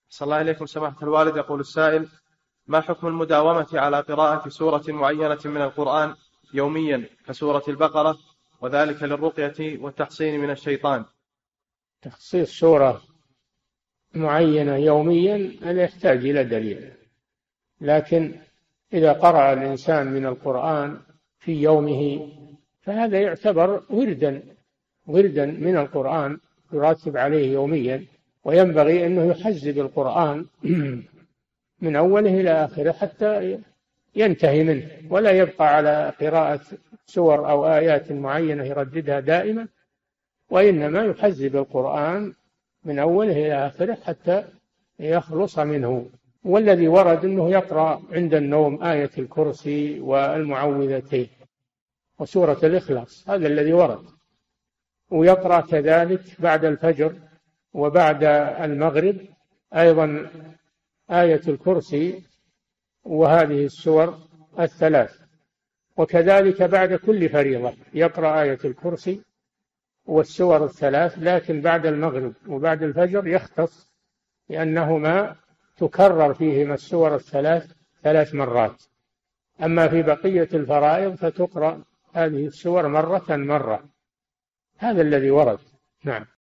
صلى الله عليكم سماحة الوالد. يقول السائل: ما حكم المداومة على قراءة سورة معينة من القرآن يوميا كسورة البقرة، وذلك للرقية والتحصين من الشيطان؟ تخصيص سورة معينة يوميا هذا يحتاج إلى دليل، لكن إذا قرأ الإنسان من القرآن في يومه فهذا يعتبر وردا من القرآن يراتب عليه يوميا، وينبغي أنه يحزب القرآن من أوله إلى آخره حتى ينتهي منه، ولا يبقى على قراءة سور أو آيات معينة يرددها دائما، وإنما يحزب القرآن من أوله إلى آخره حتى يخلص منه. والذي ورد أنه يقرأ عند النوم آية الكرسي والمعوذتين وسورة الإخلاص، هذا الذي ورد، ويقرأ كذلك بعد الفجر وبعد المغرب أيضا آية الكرسي وهذه السور الثلاث، وكذلك بعد كل فريضة يقرأ آية الكرسي والسور الثلاث، لكن بعد المغرب وبعد الفجر يختص لأنهما تكرر فيهما السور الثلاث 3 مرات. أما في بقية الفرائض فتقرأ هذه السور مرة. هذا الذي ورد. نعم.